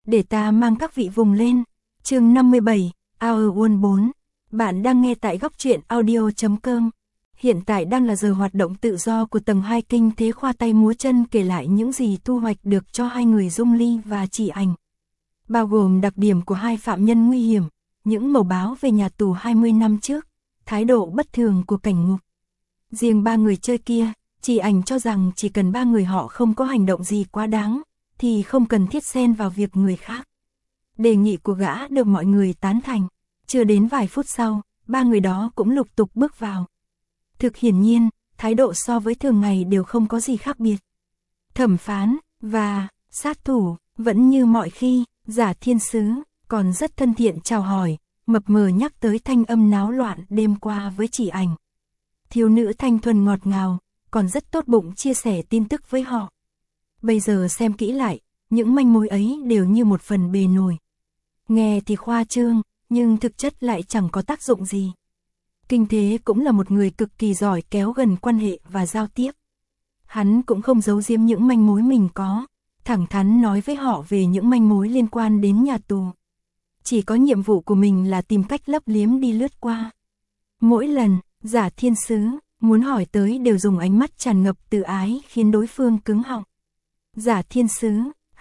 để ta mang các vị vùng lên. Chương 57, Our World 4. Bạn đang nghe tại góc truyện audio.com. Hiện tại đang là giờ hoạt động tự do của tầng 2 kinh thế khoa tay múa chân kể lại những gì thu hoạch được cho hai người Dung Ly và Chỉ Ảnh. Bao gồm đặc điểm của hai phạm nhân nguy hiểm, những mẩu báo về nhà tù 20 năm trước, thái độ bất thường của cảnh ngục. Riêng ba người chơi kia, Chỉ Ảnh cho rằng chỉ cần ba người họ không có hành động gì quá đáng, thì không cần thiết xen vào việc người khác. Đề nghị của gã được mọi người tán thành. Chưa đến vài phút sau, ba người đó cũng lục tục bước vào. Thực hiển nhiên, thái độ so với thường ngày đều không có gì khác biệt. Thẩm phán và sát thủ vẫn như mọi khi, Giả Thiên Sứ còn rất thân thiện chào hỏi, mập mờ nhắc tới thanh âm náo loạn đêm qua với Chỉ Ảnh. Thiếu nữ thanh thuần ngọt ngào, còn rất tốt bụng chia sẻ tin tức với họ. Bây giờ xem kỹ lại, những manh mối ấy đều như một phần bề nổi. Nghe thì khoa trương, nhưng thực chất lại chẳng có tác dụng gì. Kinh Thế cũng là một người cực kỳ giỏi kéo gần quan hệ và giao tiếp. Hắn cũng không giấu giếm những manh mối mình có, thẳng thắn nói với họ về những manh mối liên quan đến nhà tù. Chỉ có nhiệm vụ của mình là tìm cách lấp liếm đi lướt qua. Mỗi lần, Giả Thiên Sứ muốn hỏi tới đều dùng ánh mắt tràn ngập từ ái khiến đối phương cứng họng. Giả Thiên Sứ,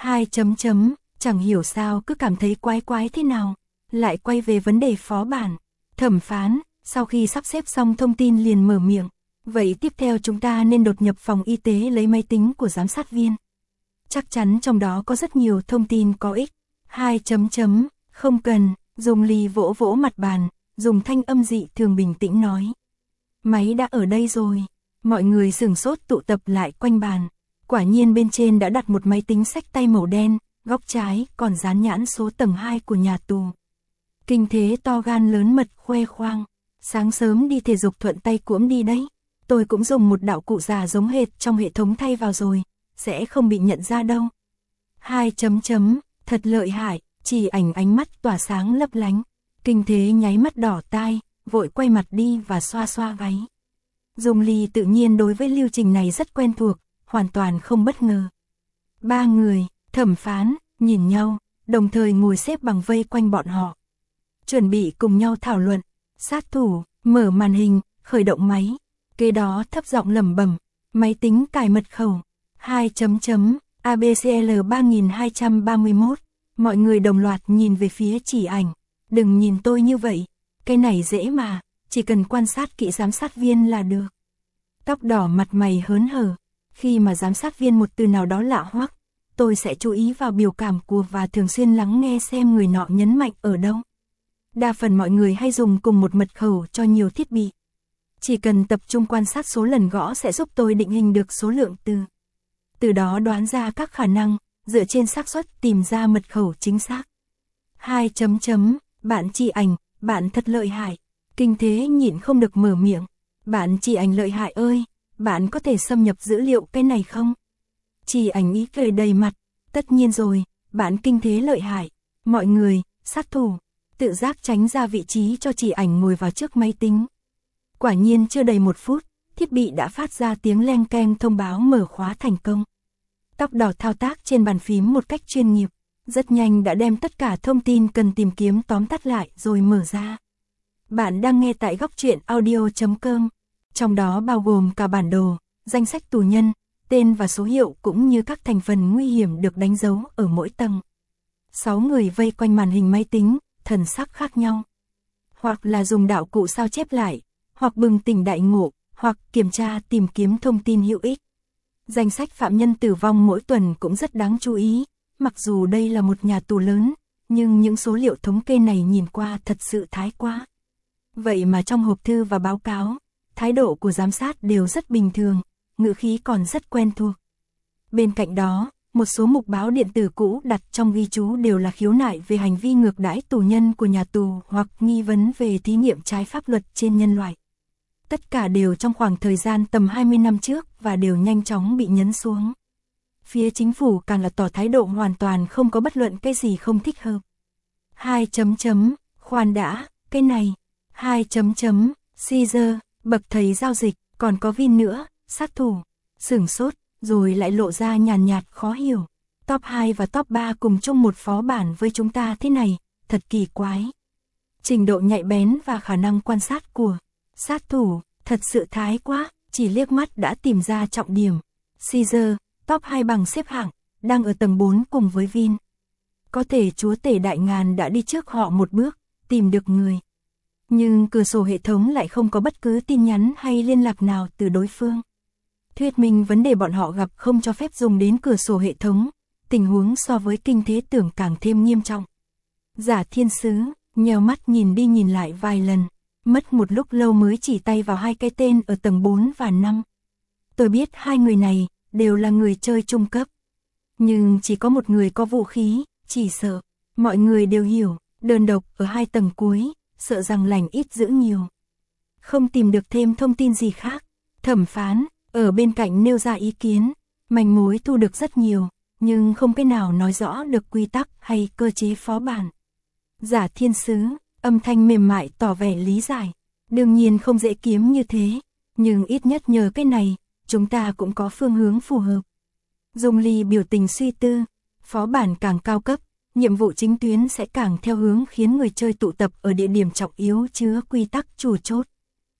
chẳng hiểu sao cứ cảm thấy quái quái thế nào, lại quay về vấn đề phó bản. Thẩm phán, sau khi sắp xếp xong thông tin liền mở miệng, vậy tiếp theo chúng ta nên đột nhập phòng y tế lấy máy tính của giám sát viên. Chắc chắn trong đó có rất nhiều thông tin có ích. Không cần, Dung Ly vỗ vỗ mặt bàn, dùng thanh âm dị thường bình tĩnh nói. Máy đã ở đây rồi. Mọi người sửng sốt tụ tập lại quanh bàn. Quả nhiên bên trên đã đặt một máy tính xách tay màu đen, góc trái còn dán nhãn số tầng 2 của nhà tù. Kinh Thế to gan lớn mật khoe khoang. Sáng sớm đi thể dục thuận tay cuỗm đi đấy. Tôi cũng dùng một đạo cụ già giống hệt trong hệ thống thay vào rồi, sẽ không bị nhận ra đâu. Thật lợi hại, Chỉ Ảnh ánh mắt tỏa sáng lấp lánh. Kinh Thế nháy mắt đỏ tai, vội quay mặt đi và xoa xoa gáy. Dung Ly tự nhiên đối với lưu trình này rất quen thuộc, hoàn toàn không bất ngờ. Ba người, thẩm phán, nhìn nhau, đồng thời ngồi xếp bằng vây quanh bọn họ. Chuẩn bị cùng nhau thảo luận. Sát thủ, mở màn hình, khởi động máy. Kế đó thấp giọng lẩm bẩm, máy tính cài mật khẩu. ABCL 3231. Mọi người đồng loạt nhìn về phía Chỉ Ảnh. Đừng nhìn tôi như vậy, cái này dễ mà, chỉ cần quan sát kỹ giám sát viên là được. Tóc đỏ mặt mày hớn hở, khi mà giám sát viên một từ nào đó lạ hoắc, tôi sẽ chú ý vào biểu cảm của và thường xuyên lắng nghe xem người nọ nhấn mạnh ở đâu. Đa phần mọi người hay dùng cùng một mật khẩu cho nhiều thiết bị. Chỉ cần tập trung quan sát số lần gõ sẽ giúp tôi định hình được số lượng từ. Từ đó đoán ra các khả năng, dựa trên xác suất tìm ra mật khẩu chính xác. Bạn Chỉ Ảnh, bạn thật lợi hại. Kinh Thế nhịn không được mở miệng. Bạn Chỉ Ảnh lợi hại ơi, bạn có thể xâm nhập dữ liệu cái này không? Chỉ Ảnh ý cười đầy mặt. Tất nhiên rồi, bạn Kinh Thế lợi hại. Mọi người, sát thủ, tự giác tránh ra vị trí cho Chỉ Ảnh ngồi vào trước máy tính. Quả nhiên chưa đầy 1 phút, thiết bị đã phát ra tiếng leng keng thông báo mở khóa thành công. Tóc đỏ thao tác trên bàn phím một cách chuyên nghiệp, rất nhanh đã đem tất cả thông tin cần tìm kiếm tóm tắt lại rồi mở ra. Bạn đang nghe tại góc truyện audio.com, trong đó bao gồm cả bản đồ, danh sách tù nhân, tên và số hiệu cũng như các thành phần nguy hiểm được đánh dấu ở mỗi tầng. 6 người vây quanh màn hình máy tính, thần sắc khác nhau. Hoặc là dùng đạo cụ sao chép lại, hoặc bừng tỉnh đại ngộ, hoặc kiểm tra tìm kiếm thông tin hữu ích. Danh sách phạm nhân tử vong mỗi tuần cũng rất đáng chú ý, mặc dù đây là một nhà tù lớn, nhưng những số liệu thống kê này nhìn qua thật sự thái quá. Vậy mà trong hộp thư và báo cáo, thái độ của giám sát đều rất bình thường, ngữ khí còn rất quen thuộc. Bên cạnh đó, một số mục báo điện tử cũ đặt trong ghi chú đều là khiếu nại về hành vi ngược đãi tù nhân của nhà tù hoặc nghi vấn về thí nghiệm trái pháp luật trên nhân loại. Tất cả đều trong khoảng thời gian tầm 20 năm trước và đều nhanh chóng bị nhấn xuống. Phía chính phủ càng là tỏ thái độ hoàn toàn không có bất luận cái gì không thích hợp. Khoan đã, cái này. Caesar, bậc thầy giao dịch, còn có Vin nữa, sát thủ. Sửng sốt, rồi lại lộ ra nhàn nhạt khó hiểu. top 2 và top 3 cùng chung một phó bản với chúng ta thế này, thật kỳ quái. Trình độ nhạy bén và khả năng quan sát của sát thủ, thật sự thái quá, chỉ liếc mắt đã tìm ra trọng điểm. Caesar, top 2 bằng xếp hạng, đang ở tầng 4 cùng với Vin. Có thể chúa tể đại ngàn đã đi trước họ một bước, tìm được người. Nhưng cửa sổ hệ thống lại không có bất cứ tin nhắn hay liên lạc nào từ đối phương. Thuyết minh vấn đề bọn họ gặp không cho phép dùng đến cửa sổ hệ thống, tình huống so với kinh thế tưởng càng thêm nghiêm trọng. Giả thiên sứ, nheo mắt nhìn đi nhìn lại vài lần, mất một lúc lâu mới chỉ tay vào hai cái tên ở tầng 4 và 5. Tôi biết hai người này đều là người chơi trung cấp. Nhưng chỉ có một người có vũ khí, chỉ sợ. Mọi người đều hiểu, đơn độc ở hai tầng cuối, sợ rằng lành ít dữ nhiều. Không tìm được thêm thông tin gì khác. Thẩm phán, ở bên cạnh nêu ra ý kiến, manh mối thu được rất nhiều, nhưng không cái nào nói rõ được quy tắc hay cơ chế phó bản. Giả thiên sứ, âm thanh mềm mại tỏ vẻ lý giải. Đương nhiên không dễ kiếm như thế, nhưng ít nhất nhờ cái này, chúng ta cũng có phương hướng phù hợp. Dung Ly biểu tình suy tư, phó bản càng cao cấp, nhiệm vụ chính tuyến sẽ càng theo hướng khiến người chơi tụ tập ở địa điểm trọng yếu chứa quy tắc chủ chốt.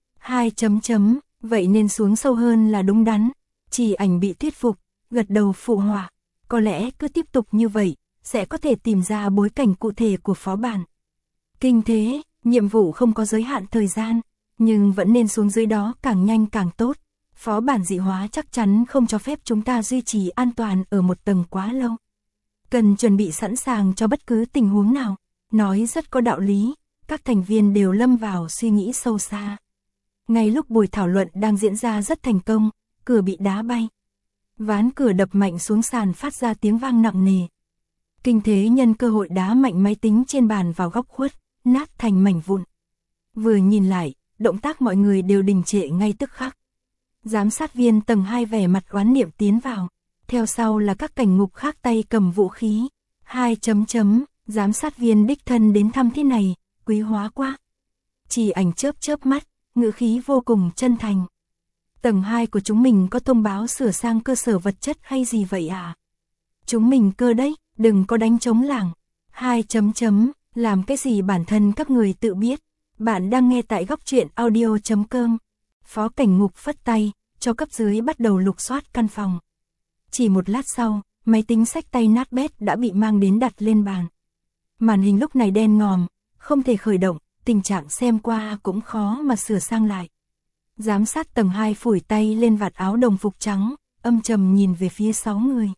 2 chấm chấm, vậy nên xuống sâu hơn là đúng đắn. Chỉ ảnh bị thuyết phục, gật đầu phụ họa. Có lẽ cứ tiếp tục như vậy, sẽ có thể tìm ra bối cảnh cụ thể của phó bản. Kinh thế, nhiệm vụ không có giới hạn thời gian, nhưng vẫn nên xuống dưới đó càng nhanh càng tốt. Phó bản dị hóa chắc chắn không cho phép chúng ta duy trì an toàn ở một tầng quá lâu. Cần chuẩn bị sẵn sàng cho bất cứ tình huống nào. Nói rất có đạo lý, các thành viên đều lâm vào suy nghĩ sâu xa. Ngay lúc buổi thảo luận đang diễn ra rất thành công, cửa bị đá bay. Ván cửa đập mạnh xuống sàn phát ra tiếng vang nặng nề. Kinh thế nhân cơ hội đá mạnh máy tính trên bàn vào góc khuất, nát thành mảnh vụn. Vừa nhìn lại, động tác mọi người đều đình trệ ngay tức khắc. Giám sát viên tầng 2 vẻ mặt oán niệm tiến vào. Theo sau là các cảnh ngục khác tay cầm vũ khí. 2 chấm chấm, giám sát viên đích thân đến thăm thế này, quý hóa quá. Chỉ ảnh chớp mắt, ngữ khí vô cùng chân thành. Tầng 2 của chúng mình có thông báo sửa sang cơ sở vật chất hay gì vậy à? Chúng mình cơ đấy, đừng có đánh trống lảng. 2 chấm chấm, làm cái gì bản thân các người tự biết. Bạn đang nghe tại góc truyện audio.com. Phó cảnh ngục phất tay, cho cấp dưới bắt đầu lục soát căn phòng. Chỉ một lát sau, máy tính xách tay nát bét đã bị mang đến đặt lên bàn. Màn hình lúc này đen ngòm, không thể khởi động, tình trạng xem qua cũng khó mà sửa sang lại. Giám sát tầng 2 phủi tay lên vạt áo đồng phục trắng, âm trầm nhìn về phía 6 người.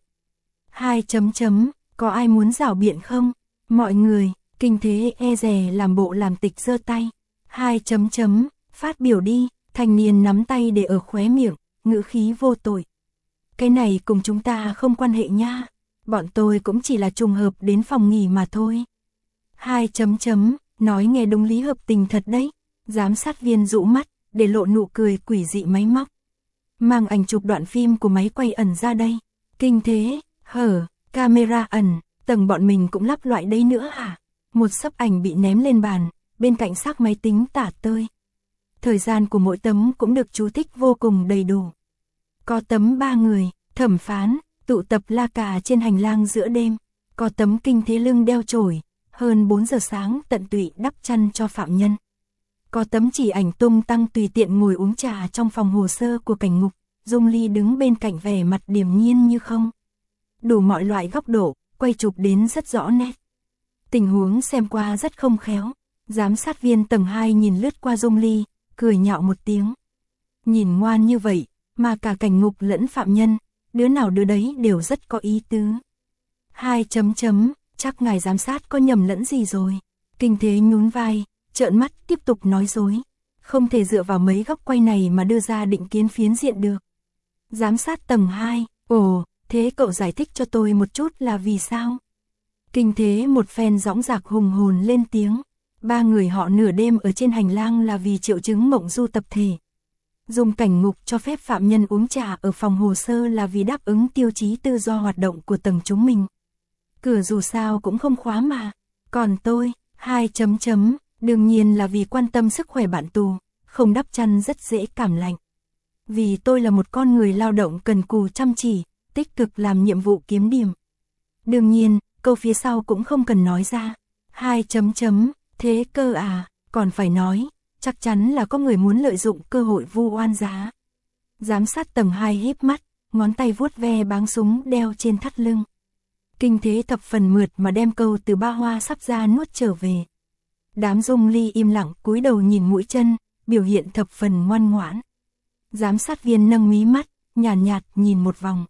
2 chấm chấm, có ai muốn rảo biện không? Mọi người, kinh thế e dè làm bộ làm tịch giơ tay. 2 chấm chấm, phát biểu đi, thanh niên nắm tay để ở khóe miệng, ngữ khí vô tội. Cái này cùng chúng ta không quan hệ nha, bọn tôi cũng chỉ là trùng hợp đến phòng nghỉ mà thôi. 2 chấm chấm, nói nghe đúng lý hợp tình thật đấy. Giám sát viên dụ mắt, để lộ nụ cười quỷ dị máy móc. Mang ảnh chụp đoạn phim của máy quay ẩn ra đây. Kinh thế, hở, camera ẩn, tầng bọn mình cũng lắp loại đấy nữa hả? Một xấp ảnh bị ném lên bàn, bên cạnh xác máy tính tả tơi. Thời gian của mỗi tấm cũng được chú thích vô cùng đầy đủ. Có tấm 3 người, thẩm phán, tụ tập la cà trên hành lang giữa đêm. Có tấm kinh thế lưng đeo chổi, hơn 4 giờ sáng tận tụy đắp chăn cho phạm nhân. Có tấm chỉ ảnh tung tăng tùy tiện ngồi uống trà trong phòng hồ sơ của cảnh ngục, Dung Ly đứng bên cạnh vẻ mặt điềm nhiên như không. Đủ mọi loại góc độ, quay chụp đến rất rõ nét. Tình huống xem qua rất không khéo. Giám sát viên tầng 2 nhìn lướt qua Dung Ly, cười nhạo một tiếng. Nhìn ngoan như vậy, mà cả cảnh ngục lẫn phạm nhân, đứa nào đứa đấy đều rất có ý tứ. 2 chấm chấm, chắc ngài giám sát có nhầm lẫn gì rồi. Kinh thế nhún vai, trợn mắt tiếp tục nói dối. Không thể dựa vào mấy góc quay này mà đưa ra định kiến phiến diện được. Giám sát tầng 2, ồ, thế cậu giải thích cho tôi một chút là vì sao? Kinh thế một phen dõng dạc hùng hồn lên tiếng. 3 người họ nửa đêm ở trên hành lang là vì triệu chứng mộng du tập thể. Dùng cảnh ngục cho phép phạm nhân uống trà ở phòng hồ sơ là vì đáp ứng tiêu chí tự do hoạt động của tầng chúng mình. Cửa dù sao cũng không khóa mà. Còn tôi, 2 chấm chấm, đương nhiên là vì quan tâm sức khỏe bạn tù, không đắp chăn rất dễ cảm lạnh. Vì tôi là một con người lao động cần cù chăm chỉ, tích cực làm nhiệm vụ kiếm điểm. Đương nhiên, câu phía sau cũng không cần nói ra. Thế cơ à, còn phải nói, chắc chắn là có người muốn lợi dụng cơ hội vu oan giá. Giám sát tầng 2 híp mắt, ngón tay vuốt ve báng súng đeo trên thắt lưng. Kinh thế thập phần mượt mà đem câu từ ba hoa sắp ra nuốt trở về. Đám Dung Ly im lặng cúi đầu nhìn mũi chân, biểu hiện thập phần ngoan ngoãn. Giám sát viên nâng mí mắt, nhàn nhạt nhìn một vòng.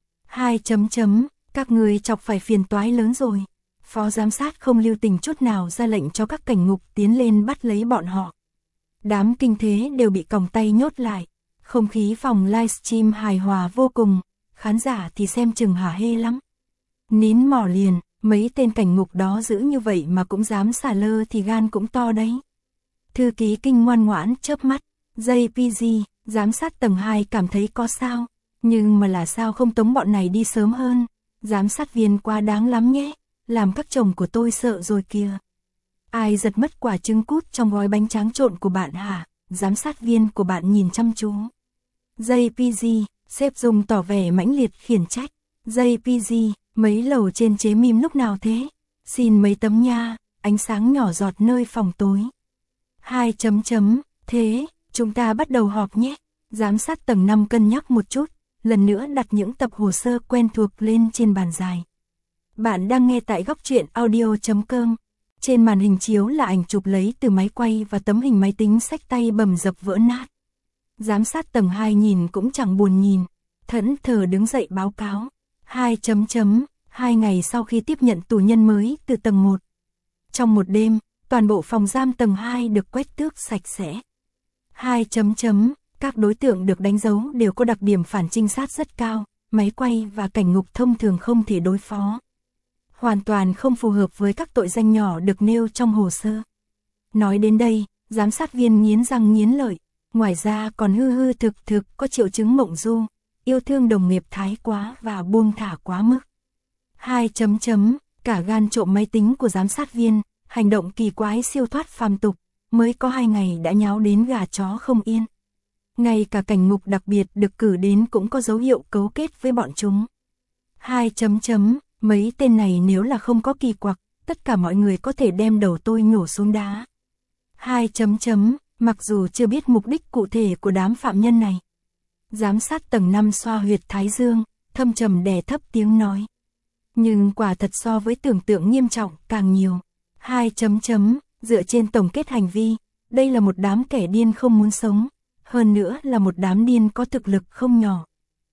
Các người chọc phải phiền toái lớn rồi. Phó giám sát không lưu tình chút nào ra lệnh cho các cảnh ngục tiến lên bắt lấy bọn họ. Đám kinh thế đều bị còng tay nhốt lại. Không khí phòng livestream hài hòa vô cùng, khán giả thì xem chừng hả hê lắm. Nín mỏ liền, mấy tên cảnh ngục đó giữ như vậy mà cũng dám xả lơ thì gan cũng to đấy. Thư ký Kinh ngoan ngoãn chớp mắt, JPG, giám sát tầng 2 cảm thấy có sao, nhưng mà là sao không tống bọn này đi sớm hơn, giám sát viên quá đáng lắm nhé, làm các chồng của tôi sợ rồi kìa. Ai giật mất quả trứng cút trong gói bánh tráng trộn của bạn hả? Giám sát viên của bạn nhìn chăm chú. JPG, sếp Dung tỏ vẻ mãnh liệt khiển trách. JPG, mấy lầu trên chế mìm lúc nào thế? Xin mấy tấm nha, ánh sáng nhỏ giọt nơi phòng tối. Thế, chúng ta bắt đầu họp nhé. Giám sát tầng 5 cân nhắc một chút, lần nữa đặt những tập hồ sơ quen thuộc lên trên bàn dài. Bạn đang nghe tại góc truyện audio.com. Trên màn hình chiếu là ảnh chụp lấy từ máy quay và tấm hình máy tính xách tay bầm dập vỡ nát. Giám sát tầng 2 nhìn cũng chẳng buồn nhìn, thẫn thờ đứng dậy báo cáo. 2 ngày sau khi tiếp nhận tù nhân mới từ tầng 1. Trong một đêm, toàn bộ phòng giam tầng 2 được quét tước sạch sẽ. Các đối tượng được đánh dấu đều có đặc điểm phản trinh sát rất cao, máy quay và cảnh ngục thông thường không thể đối phó. Hoàn toàn không phù hợp với các tội danh nhỏ được nêu trong hồ sơ. Nói đến đây, giám sát viên nghiến răng nghiến lợi, ngoài ra còn hư thực có triệu chứng mộng du, yêu thương đồng nghiệp thái quá và buông thả quá mức. Cả gan trộm máy tính của giám sát viên, hành động kỳ quái siêu thoát phàm tục, mới có 2 ngày đã nháo đến gà chó không yên. Ngay cả cảnh ngục đặc biệt được cử đến cũng có dấu hiệu cấu kết với bọn chúng. Mấy tên này nếu là không có kỳ quặc, tất cả mọi người có thể đem đầu tôi nhổ xuống đá. Mặc dù chưa biết mục đích cụ thể của đám phạm nhân này. Giám sát tầng 5 xoa huyệt thái dương, thâm trầm đè thấp tiếng nói. Nhưng quả thật so với tưởng tượng nghiêm trọng càng nhiều. Dựa trên tổng kết hành vi, đây là một đám kẻ điên không muốn sống, hơn nữa là một đám điên có thực lực không nhỏ.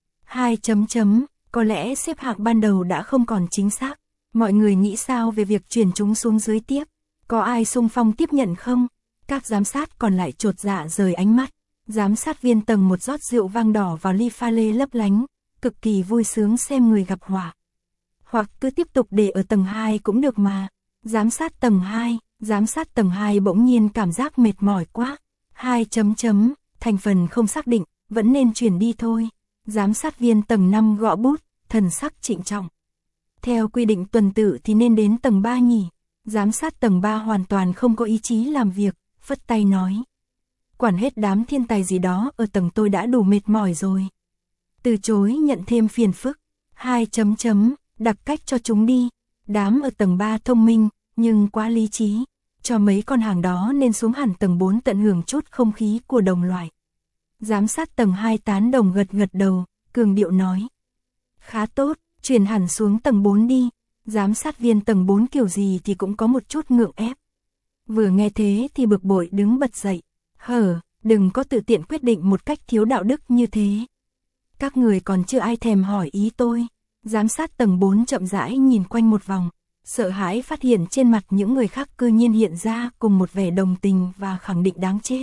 Có lẽ xếp hạng ban đầu đã không còn chính xác. Mọi người nghĩ sao về việc chuyển chúng xuống dưới tiếp? Có ai xung phong tiếp nhận không? Các giám sát còn lại chột dạ rời ánh mắt. Giám sát viên tầng 1 rót rượu vang đỏ vào ly pha lê lấp lánh, cực kỳ vui sướng xem người gặp họa. Hoặc cứ tiếp tục để ở tầng 2 cũng được mà. Giám sát tầng 2 bỗng nhiên cảm giác mệt mỏi quá. Thành phần không xác định, vẫn nên chuyển đi thôi. Giám sát viên tầng 5 gõ bút, thần sắc trịnh trọng. Theo quy định tuần tự thì nên đến tầng 3 nhỉ. Giám sát tầng 3 hoàn toàn không có ý chí làm việc, phất tay nói. Quản hết đám thiên tài gì đó ở tầng tôi đã đủ mệt mỏi rồi. Từ chối nhận thêm phiền phức. Đặc cách cho chúng đi. Đám ở tầng 3 thông minh, nhưng quá lý trí. Cho mấy con hàng đó nên xuống hẳn tầng 4 tận hưởng chút không khí của đồng loại. Giám sát tầng 2 tán đồng gật đầu, cường điệu nói. Khá tốt, chuyển hẳn xuống tầng 4 đi. Giám sát viên tầng 4 kiểu gì thì cũng có một chút ngượng ép. Vừa nghe thế thì bực bội đứng bật dậy. Đừng có tự tiện quyết định một cách thiếu đạo đức như thế. Các người còn chưa ai thèm hỏi ý tôi. Giám sát tầng 4 chậm rãi nhìn quanh một vòng, sợ hãi phát hiện trên mặt những người khác cư nhiên hiện ra cùng một vẻ đồng tình và khẳng định đáng chết.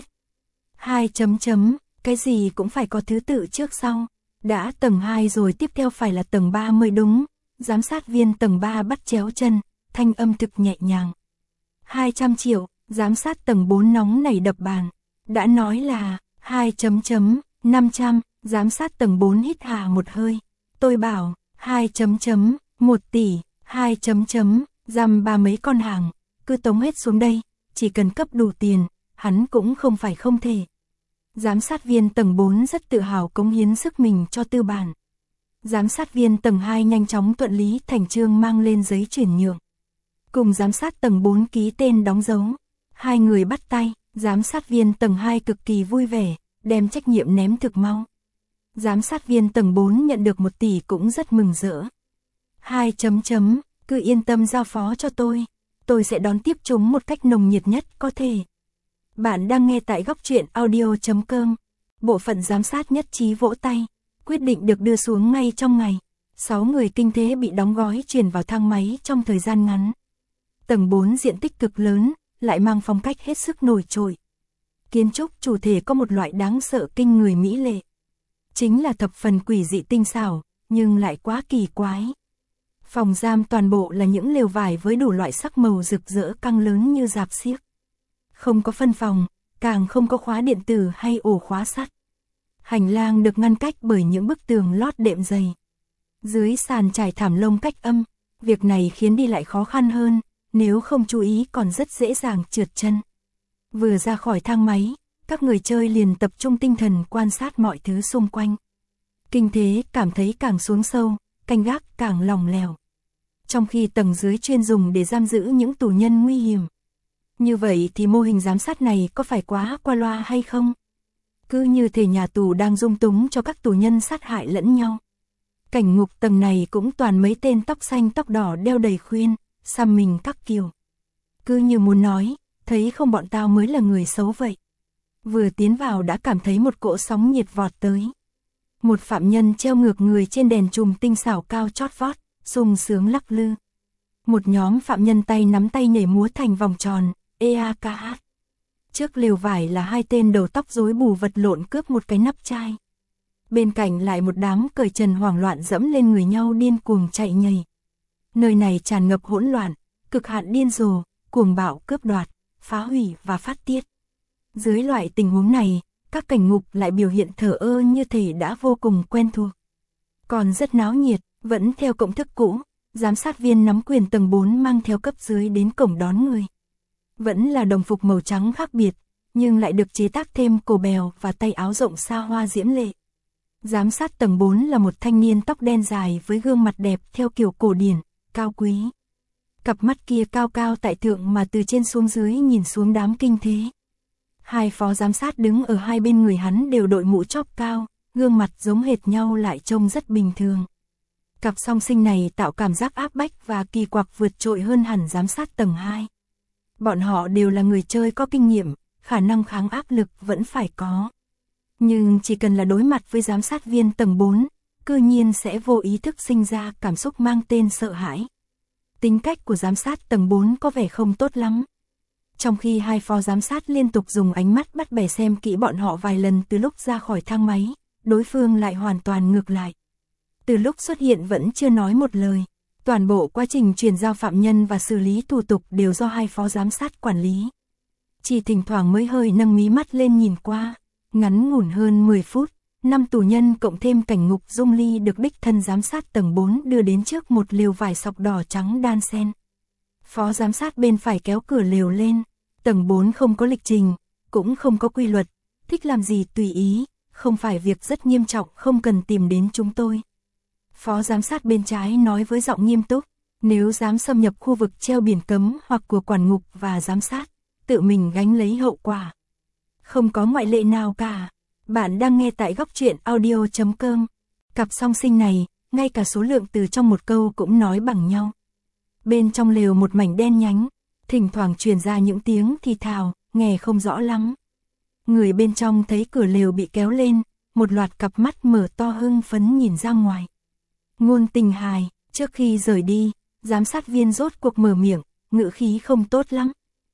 Cái gì cũng phải có thứ tự trước sau. Đã tầng 2 rồi tiếp theo phải là tầng 3 mới đúng. Giám sát viên tầng 3 bắt chéo chân, thanh âm thực nhẹ nhàng. 200 triệu, giám sát tầng 4 nóng nảy đập bàn. Đã nói là 2.500, giám sát tầng 4 hít hà một hơi. Tôi bảo 2.1 tỷ, 2. Giam ba mấy con hàng, cứ tống hết xuống đây, chỉ cần cấp đủ tiền, hắn cũng không phải không thể. Giám sát viên tầng 4 rất tự hào cống hiến sức mình cho tư bản. Giám sát viên tầng 2 nhanh chóng thuận lý thành chương mang lên giấy chuyển nhượng. Cùng giám sát tầng 4 ký tên đóng dấu. Hai người bắt tay, giám sát viên tầng 2 cực kỳ vui vẻ, đem trách nhiệm ném thực mau. Giám sát viên tầng 4 nhận được 1 tỷ cũng rất mừng rỡ. 2 cứ yên tâm giao phó cho tôi sẽ đón tiếp chúng một cách nồng nhiệt nhất có thể. Bạn đang nghe tại góc truyện audio.com. Bộ phận giám sát nhất trí vỗ tay, quyết định được đưa xuống ngay trong ngày. 6 người kinh thế bị đóng gói chuyển vào thang máy trong thời gian ngắn. Tầng 4 diện tích cực lớn, lại mang phong cách hết sức nổi trội. Kiến trúc chủ thể có một loại đáng sợ kinh người mỹ lệ. Chính là thập phần quỷ dị tinh xảo, nhưng lại quá kỳ quái. Phòng giam toàn bộ là những lều vải với đủ loại sắc màu rực rỡ căng lớn như rạp xiếc. Không có phân phòng, càng không có khóa điện tử hay ổ khóa sắt. Hành lang được ngăn cách bởi những bức tường lót đệm dày. Dưới sàn trải thảm lông cách âm, việc này khiến đi lại khó khăn hơn, nếu không chú ý còn rất dễ dàng trượt chân. Vừa ra khỏi thang máy, các người chơi liền tập trung tinh thần quan sát mọi thứ xung quanh. Kinh thế cảm thấy càng xuống sâu, canh gác càng lỏng lẻo. Trong khi tầng dưới chuyên dùng để giam giữ những tù nhân nguy hiểm. Như vậy thì mô hình giám sát này có phải quá qua loa hay không? Cứ như thể nhà tù đang dung túng cho các tù nhân sát hại lẫn nhau. Cảnh ngục tầng này cũng toàn mấy tên tóc xanh tóc đỏ đeo đầy khuyên, xăm mình các kiểu. Cứ như muốn nói, thấy không bọn tao mới là người xấu vậy. Vừa tiến vào đã cảm thấy một cỗ sóng nhiệt vọt tới. Một phạm nhân treo ngược người trên đèn chùm tinh xảo cao chót vót, sung sướng lắc lư. Một nhóm phạm nhân tay nắm tay nhảy múa thành vòng tròn, EAKH. Trước lều vải là 2 tên đầu tóc rối bù vật lộn cướp một cái nắp chai. Bên cạnh lại một đám cởi trần hoảng loạn dẫm lên người nhau điên cuồng chạy nhảy. Nơi này tràn ngập hỗn loạn, cực hạn điên rồ, cuồng bạo cướp đoạt, phá hủy và phát tiết. Dưới loại tình huống này, các cảnh ngục lại biểu hiện thờ ơ như thể đã vô cùng quen thuộc. Còn rất náo nhiệt, vẫn theo công thức cũ, giám sát viên nắm quyền tầng 4 mang theo cấp dưới đến cổng đón người. Vẫn là đồng phục màu trắng khác biệt, nhưng lại được chế tác thêm cổ bèo và tay áo rộng xa hoa diễm lệ. Giám sát tầng 4 là một thanh niên tóc đen dài với gương mặt đẹp theo kiểu cổ điển, cao quý. Cặp mắt kia cao cao tại thượng mà từ trên xuống dưới nhìn xuống đám kinh thế. 2 phó giám sát đứng ở hai bên người hắn đều đội mũ chóp cao, gương mặt giống hệt nhau lại trông rất bình thường. Cặp song sinh này tạo cảm giác áp bách và kỳ quặc vượt trội hơn hẳn giám sát tầng 2. Bọn họ đều là người chơi có kinh nghiệm, khả năng kháng áp lực vẫn phải có. Nhưng chỉ cần là đối mặt với giám sát viên tầng 4, cư nhiên sẽ vô ý thức sinh ra cảm xúc mang tên sợ hãi. Tính cách của giám sát tầng 4 có vẻ không tốt lắm. Trong khi 2 phó giám sát liên tục dùng ánh mắt bắt bẻ xem kỹ bọn họ vài lần từ lúc ra khỏi thang máy, đối phương lại hoàn toàn ngược lại. Từ lúc xuất hiện vẫn chưa nói một lời. Toàn bộ quá trình chuyển giao phạm nhân và xử lý thủ tục đều do 2 phó giám sát quản lý. Chỉ thỉnh thoảng mới hơi nâng mí mắt lên nhìn qua. Ngắn ngủn hơn 10 phút, 5 tù nhân cộng thêm cảnh ngục Dung Ly được đích thân giám sát tầng 4 đưa đến trước một lều vải sọc đỏ trắng đan xen. Phó giám sát bên phải kéo cửa lều lên. Tầng 4 không có lịch trình, cũng không có quy luật, thích làm gì tùy ý, không phải việc rất nghiêm trọng không cần tìm đến chúng tôi. Phó giám sát bên trái nói với giọng nghiêm túc, nếu dám xâm nhập khu vực treo biển cấm hoặc của quản ngục và giám sát, tự mình gánh lấy hậu quả. Không có ngoại lệ nào cả. Bạn đang nghe tại góc truyện audio.com. Cặp song sinh này, ngay cả số lượng từ trong một câu cũng nói bằng nhau. Bên trong lều một mảnh đen nhánh, thỉnh thoảng truyền ra những tiếng thì thào, nghe không rõ lắm. Người bên trong thấy cửa lều bị kéo lên, một loạt cặp mắt mở to hưng phấn nhìn ra ngoài. Ngôn Tình hài, trước khi rời đi, giám sát viên rốt cuộc mở miệng, ngữ khí không tốt lắm.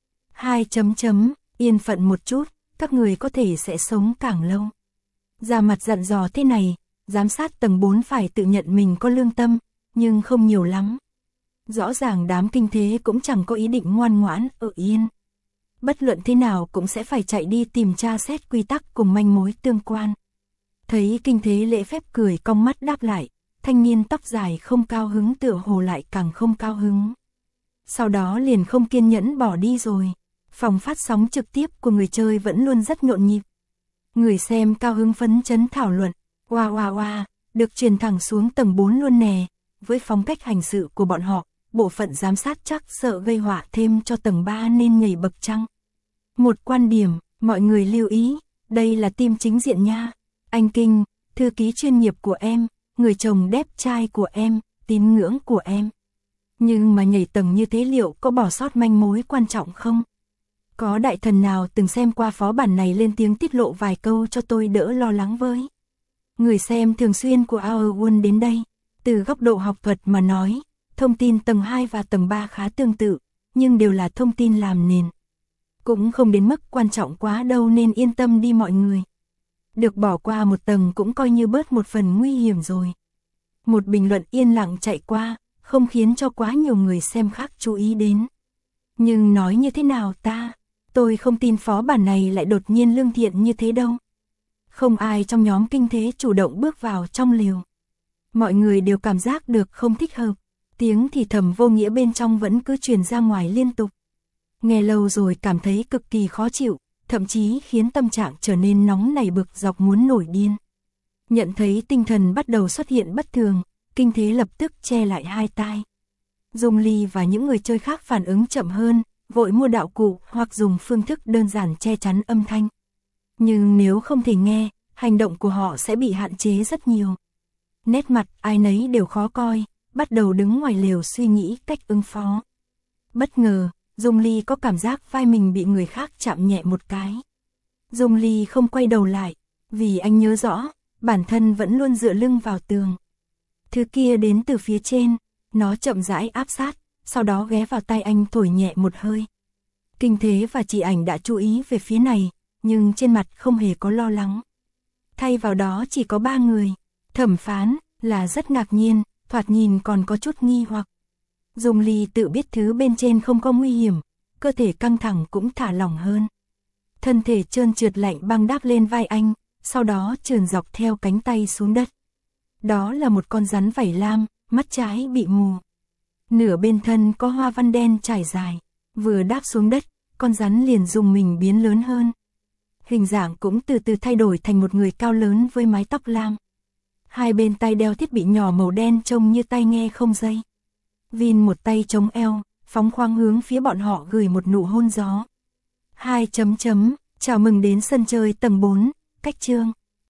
2 yên phận một chút, các người có thể sẽ sống càng lâu. Ra mặt dặn dò thế này, giám sát tầng 4 phải tự nhận mình có lương tâm, nhưng không nhiều lắm. Rõ ràng đám kinh thế cũng chẳng có ý định ngoan ngoãn, ở yên. Bất luận thế nào cũng sẽ phải chạy đi tìm tra xét quy tắc cùng manh mối tương quan. Thấy kinh thế lễ phép cười cong mắt đáp lại, thanh niên tóc dài không cao hứng tựa hồ lại càng không cao hứng. Sau đó liền không kiên nhẫn bỏ đi rồi. Phòng phát sóng trực tiếp của người chơi vẫn luôn rất nhộn nhịp. Người xem cao hứng phấn chấn thảo luận, wow wow wow, được truyền thẳng xuống tầng 4 luôn nè. Với phong cách hành sự của bọn họ, bộ phận giám sát chắc sợ gây họa thêm cho tầng 3 nên nhảy bậc chăng. Một quan điểm, mọi người lưu ý, đây là team chính diện nha. Anh Kinh, thư ký chuyên nghiệp của em, người chồng đẹp trai của em, tín ngưỡng của em. Nhưng mà nhảy tầng như thế liệu có bỏ sót manh mối quan trọng không? Có đại thần nào từng xem qua phó bản này lên tiếng tiết lộ vài câu cho tôi đỡ lo lắng với. Người xem thường xuyên của Our World đến đây, từ góc độ học thuật mà nói, thông tin tầng 2 và tầng 3 khá tương tự, nhưng đều là thông tin làm nền. Cũng không đến mức quan trọng quá đâu nên yên tâm đi mọi người. Được bỏ qua một tầng cũng coi như bớt một phần nguy hiểm rồi. Một bình luận yên lặng chạy qua, không khiến cho quá nhiều người xem khác chú ý đến. Nhưng nói như thế nào ta? Tôi không tin phó bản này lại đột nhiên lương thiện như thế đâu. Không ai trong nhóm kinh thế chủ động bước vào trong liều. Mọi người đều cảm giác được không thích hợp. Tiếng thì thầm vô nghĩa bên trong vẫn cứ truyền ra ngoài liên tục. Nghe lâu rồi cảm thấy cực kỳ khó chịu, thậm chí khiến tâm trạng trở nên nóng nảy bực dọc muốn nổi điên. Nhận thấy tinh thần bắt đầu xuất hiện bất thường, Kinh Thế lập tức che lại hai tai. Dung Ly và những người chơi khác phản ứng chậm hơn, vội mua đạo cụ hoặc dùng phương thức đơn giản che chắn âm thanh. Nhưng nếu không thể nghe, hành động của họ sẽ bị hạn chế rất nhiều. Nét mặt ai nấy đều khó coi, bắt đầu đứng ngoài lều suy nghĩ cách ứng phó. Bất ngờ, Dung Ly có cảm giác vai mình bị người khác chạm nhẹ một cái. Dung Ly không quay đầu lại, vì anh nhớ rõ, bản thân vẫn luôn dựa lưng vào tường. Thứ kia đến từ phía trên, nó chậm rãi áp sát, sau đó ghé vào tai anh thổi nhẹ một hơi. Kinh Thế và chị Ảnh đã chú ý về phía này, nhưng trên mặt không hề có lo lắng. Thay vào đó chỉ có 3 người. Thẩm Phán là rất ngạc nhiên, thoạt nhìn còn có chút nghi hoặc. Dung Ly tự biết thứ bên trên không có nguy hiểm, cơ thể căng thẳng cũng thả lỏng hơn. Thân thể trơn trượt lạnh băng đáp lên vai anh, sau đó trườn dọc theo cánh tay xuống đất. Đó là một con rắn vảy lam, mắt trái bị mù. Nửa bên thân có hoa văn đen trải dài, vừa đáp xuống đất, con rắn liền dùng mình biến lớn hơn. Hình dạng cũng từ từ thay đổi thành một người cao lớn với mái tóc lam. Hai bên tay đeo thiết bị nhỏ màu đen trông như tai nghe không dây. Vin một tay chống eo, phóng khoáng hướng phía bọn họ gửi một nụ hôn gió. 2. Chào mừng đến sân chơi tầng 4, cách chương.